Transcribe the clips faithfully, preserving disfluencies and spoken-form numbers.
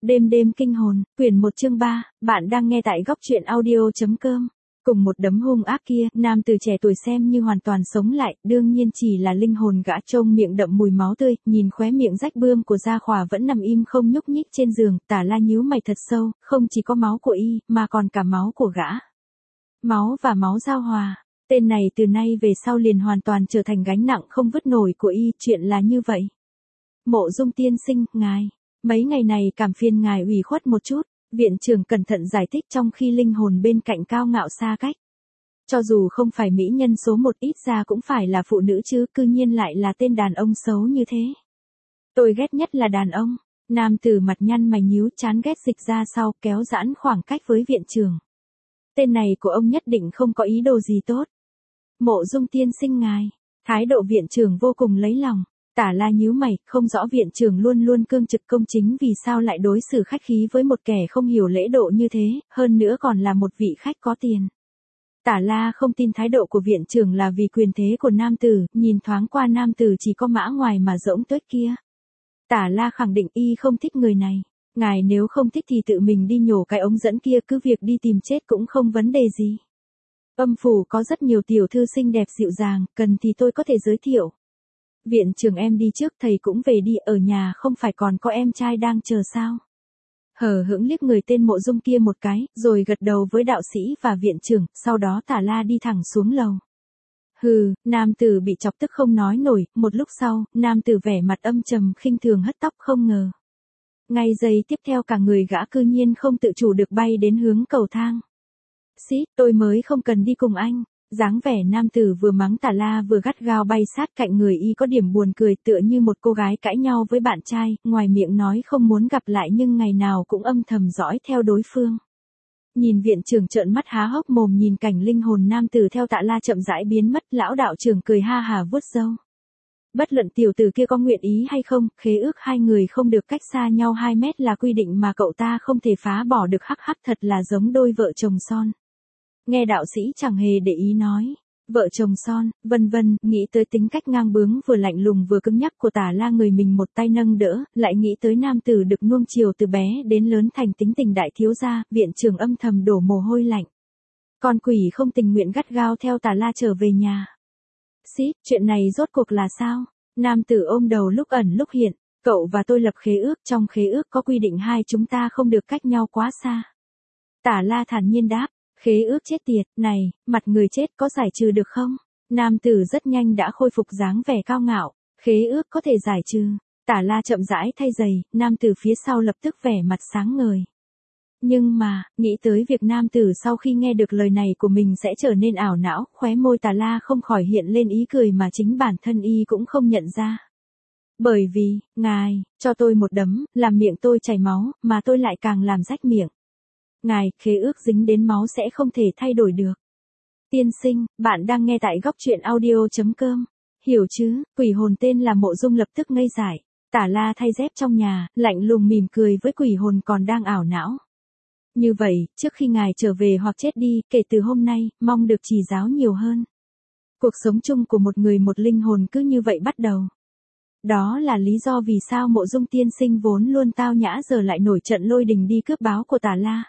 Đêm đêm kinh hồn, quyển một chương ba, bạn đang nghe tại góc truyện audio.com. Cùng một đấm hung ác kia, nam tử trẻ tuổi xem như hoàn toàn sống lại, đương nhiên chỉ là linh hồn gã trông miệng đậm mùi máu tươi, nhìn khóe miệng rách bươm của Gia Khỏa vẫn nằm im không nhúc nhích trên giường, Tả La nhíu mày thật sâu, không chỉ có máu của y, mà còn cả máu của gã. Máu và máu giao hòa, tên này từ nay về sau liền hoàn toàn trở thành gánh nặng không vứt nổi của y, chuyện là như vậy. Mộ Dung tiên sinh, ngài. Mấy ngày này cảm phiền ngài ủy khuất một chút, viện trưởng cẩn thận giải thích trong khi linh hồn bên cạnh cao ngạo xa cách. Cho dù không phải mỹ nhân số một ít ra cũng phải là phụ nữ chứ, cư nhiên lại là tên đàn ông xấu như thế. Tôi ghét nhất là đàn ông. Nam tử mặt nhăn mày nhíu, chán ghét dịch ra sau, kéo giãn khoảng cách với viện trưởng. Tên này của ông nhất định không có ý đồ gì tốt. Mộ Dung tiên sinh ngài. Thái độ viện trưởng vô cùng lấy lòng. Tả La nhíu mày, không rõ viện trưởng luôn luôn cương trực công chính vì sao lại đối xử khách khí với một kẻ không hiểu lễ độ như thế, hơn nữa còn là một vị khách có tiền. Tả La không tin thái độ của viện trưởng là vì quyền thế của nam tử, nhìn thoáng qua nam tử chỉ có mã ngoài mà rỗng tuếch kia. Tả La khẳng định y không thích người này. Ngài nếu không thích thì tự mình đi nhổ cái ống dẫn kia, cứ việc đi tìm chết cũng không vấn đề gì. Âm phủ có rất nhiều tiểu thư xinh đẹp dịu dàng, cần thì tôi có thể giới thiệu. Viện trưởng em đi trước, thầy cũng về đi, ở nhà không phải còn có em trai đang chờ sao. Hờ hững liếc người tên Mộ Dung kia một cái, rồi gật đầu với đạo sĩ và viện trưởng, sau đó Tả La đi thẳng xuống lầu. Hừ, nam tử bị chọc tức không nói nổi, một lúc sau, nam tử vẻ mặt âm trầm khinh thường hất tóc, không ngờ. Ngay giây tiếp theo cả người gã cư nhiên không tự chủ được bay đến hướng cầu thang. Xít, tôi mới không cần đi cùng anh. Dáng vẻ nam tử vừa mắng Tả La vừa gắt gao bay sát cạnh người y có điểm buồn cười, tựa như một cô gái cãi nhau với bạn trai, ngoài miệng nói không muốn gặp lại nhưng ngày nào cũng âm thầm dõi theo đối phương. Nhìn viện trưởng trợn mắt há hốc mồm nhìn cảnh linh hồn nam tử theo Tả La chậm rãi biến mất, lão đạo trưởng cười ha hà vuốt râu. Bất luận tiểu tử kia có nguyện ý hay không, khế ước hai người không được cách xa nhau hai mét là quy định mà cậu ta không thể phá bỏ được, hắc hắc, thật là giống đôi vợ chồng son. Nghe đạo sĩ chẳng hề để ý nói, vợ chồng son, vân vân, nghĩ tới tính cách ngang bướng vừa lạnh lùng vừa cứng nhắc của Tả La, người mình một tay nâng đỡ, lại nghĩ tới nam tử được nuông chiều từ bé đến lớn thành tính tình đại thiếu gia, viện trưởng âm thầm đổ mồ hôi lạnh. Con quỷ không tình nguyện gắt gao theo Tả La trở về nhà. Xít, chuyện này rốt cuộc là sao? Nam tử ôm đầu lúc ẩn lúc hiện, cậu và tôi lập khế ước, trong khế ước có quy định hai chúng ta không được cách nhau quá xa. Tả La thản nhiên đáp. Khế ước chết tiệt, này, mặt người chết có giải trừ được không? Nam tử rất nhanh đã khôi phục dáng vẻ cao ngạo, khế ước có thể giải trừ. Tả La chậm rãi thay giày, nam tử phía sau lập tức vẻ mặt sáng ngời. Nhưng mà, nghĩ tới việc nam tử sau khi nghe được lời này của mình sẽ trở nên ảo não, khóe môi Tả La không khỏi hiện lên ý cười mà chính bản thân y cũng không nhận ra. Bởi vì, ngài, cho tôi một đấm, làm miệng tôi chảy máu, mà tôi lại càng làm rách miệng. Ngài, khế ước dính đến máu sẽ không thể thay đổi được. Tiên sinh, bạn đang nghe tại góc truyện audio.com. Hiểu chứ, quỷ hồn tên là Mộ Dung lập tức ngây dại. Tả La thay dép trong nhà, lạnh lùng mỉm cười với quỷ hồn còn đang ảo não. Như vậy, trước khi ngài trở về hoặc chết đi, kể từ hôm nay, mong được chỉ giáo nhiều hơn. Cuộc sống chung của một người một linh hồn cứ như vậy bắt đầu. Đó là lý do vì sao Mộ Dung tiên sinh vốn luôn tao nhã giờ lại nổi trận lôi đình đi cướp báo của Tả La.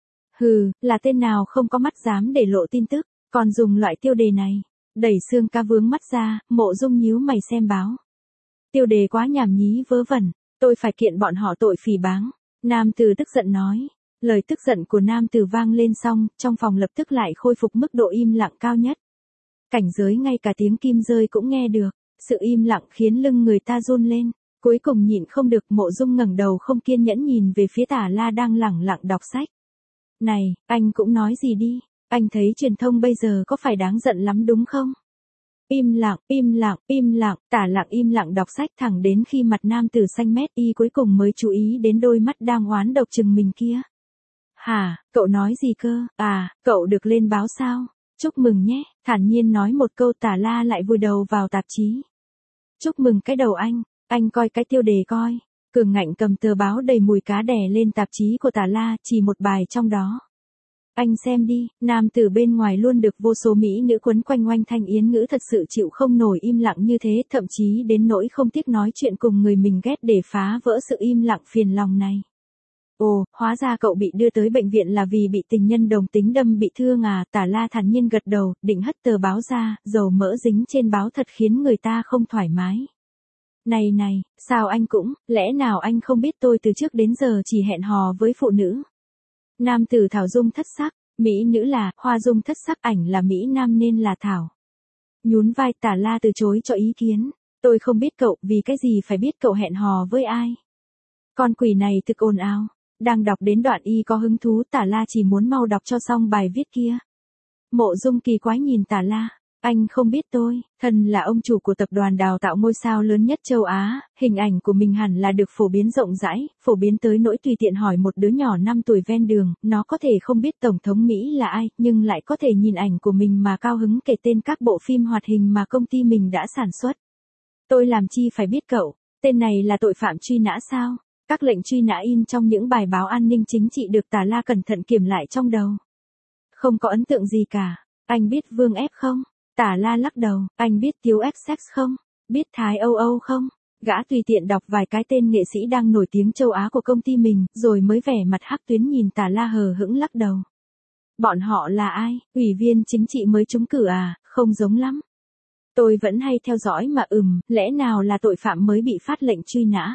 Hừ, là tên nào không có mắt dám để lộ tin tức, còn dùng loại tiêu đề này. Đẩy xương ca vướng mắt ra, Mộ Dung nhíu mày xem báo. Tiêu đề quá nhảm nhí vớ vẩn, tôi phải kiện bọn họ tội phỉ báng. Nam tử tức giận nói. Lời tức giận của nam tử vang lên xong, trong phòng lập tức lại khôi phục mức độ im lặng cao nhất. Cảnh giới ngay cả tiếng kim rơi cũng nghe được, sự im lặng khiến lưng người ta run lên. Cuối cùng nhịn không được, Mộ Dung ngẩng đầu không kiên nhẫn nhìn về phía Tả La đang lẳng lặng đọc sách. Này, anh cũng nói gì đi, anh thấy truyền thông bây giờ có phải đáng giận lắm đúng không? Im lặng, im lặng, im lặng, Tả Lặng im lặng đọc sách thẳng đến khi mặt nam tử xanh mét y cuối cùng mới chú ý đến đôi mắt đang oán độc chừng mình kia. Hả, cậu nói gì cơ, à, cậu được lên báo sao? Chúc mừng nhé, thản nhiên nói một câu Tả La lại vùi đầu vào tạp chí. Chúc mừng cái đầu anh, anh coi cái tiêu đề coi. Cường ngạnh cầm tờ báo đầy mùi cá đè lên tạp chí của Tả La, chỉ một bài trong đó. Anh xem đi, nam tử bên ngoài luôn được vô số mỹ nữ quấn quanh oanh thanh yến ngữ thật sự chịu không nổi im lặng như thế, thậm chí đến nỗi không tiếc nói chuyện cùng người mình ghét để phá vỡ sự im lặng phiền lòng này. Ồ, hóa ra cậu bị đưa tới bệnh viện là vì bị tình nhân đồng tính đâm bị thương à, Tả La thản nhiên gật đầu, định hất tờ báo ra, dầu mỡ dính trên báo thật khiến người ta không thoải mái. Này này, sao anh cũng, lẽ nào anh không biết tôi từ trước đến giờ chỉ hẹn hò với phụ nữ? Nam tử Thảo Dung thất sắc, mỹ nữ là, Hoa Dung thất sắc, ảnh là mỹ nam nên là Thảo. Nhún vai, Tả La từ chối cho ý kiến. Tôi không biết cậu, vì cái gì phải biết cậu hẹn hò với ai? Con quỷ này thực ồn ào. Đang đọc đến đoạn y có hứng thú, Tả La chỉ muốn mau đọc cho xong bài viết kia. Mộ Dung kỳ quái nhìn Tả La. Anh không biết tôi, thần là ông chủ của tập đoàn đào tạo ngôi sao lớn nhất châu Á, hình ảnh của mình hẳn là được phổ biến rộng rãi, phổ biến tới nỗi tùy tiện hỏi một đứa nhỏ năm tuổi ven đường, nó có thể không biết Tổng thống Mỹ là ai, nhưng lại có thể nhìn ảnh của mình mà cao hứng kể tên các bộ phim hoạt hình mà công ty mình đã sản xuất. Tôi làm chi phải biết cậu, tên này là tội phạm truy nã sao? Các lệnh truy nã in trong những bài báo an ninh chính trị được Tả La cẩn thận kiểm lại trong đầu. Không có ấn tượng gì cả. Anh biết Vương Ép không? Tả La lắc đầu. Anh biết Tiếu Essex không? Biết Thái Âu Âu không? Gã tùy tiện đọc vài cái tên nghệ sĩ đang nổi tiếng châu Á của công ty mình, rồi mới vẻ mặt hắc tuyến nhìn Tả La hờ hững lắc đầu. Bọn họ là ai? Ủy viên chính trị mới trúng cử à? Không giống lắm. Tôi vẫn hay theo dõi mà ừm, lẽ nào là tội phạm mới bị phát lệnh truy nã?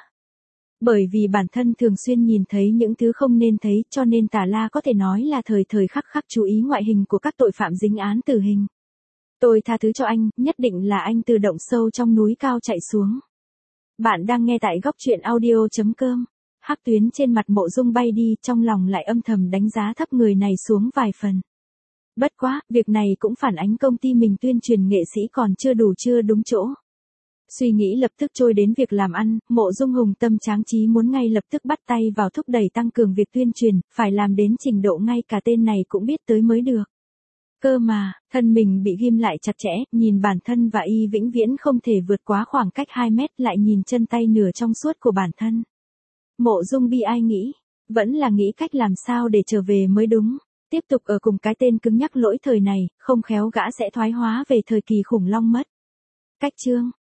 Bởi vì bản thân thường xuyên nhìn thấy những thứ không nên thấy, cho nên Tả La có thể nói là thời thời khắc khắc chú ý ngoại hình của các tội phạm dính án tử hình. Tôi tha thứ cho anh, nhất định là anh từ động sâu trong núi cao chạy xuống. Bạn đang nghe tại góc truyện audio chấm com. Hắc tuyến trên mặt Mộ Dung bay đi, trong lòng lại âm thầm đánh giá thấp người này xuống vài phần. Bất quá, việc này cũng phản ánh công ty mình tuyên truyền nghệ sĩ còn chưa đủ chưa đúng chỗ. Suy nghĩ lập tức trôi đến việc làm ăn, Mộ Dung hùng tâm tráng trí muốn ngay lập tức bắt tay vào thúc đẩy tăng cường việc tuyên truyền, phải làm đến trình độ ngay cả tên này cũng biết tới mới được. Cơ mà, thân mình bị ghim lại chặt chẽ, nhìn bản thân và y vĩnh viễn không thể vượt quá khoảng cách hai mét, lại nhìn chân tay nửa trong suốt của bản thân. Mộ Dung bi ai nghĩ, vẫn là nghĩ cách làm sao để trở về mới đúng. Tiếp tục ở cùng cái tên cứng nhắc lỗi thời này, không khéo gã sẽ thoái hóa về thời kỳ khủng long mất. Cách chương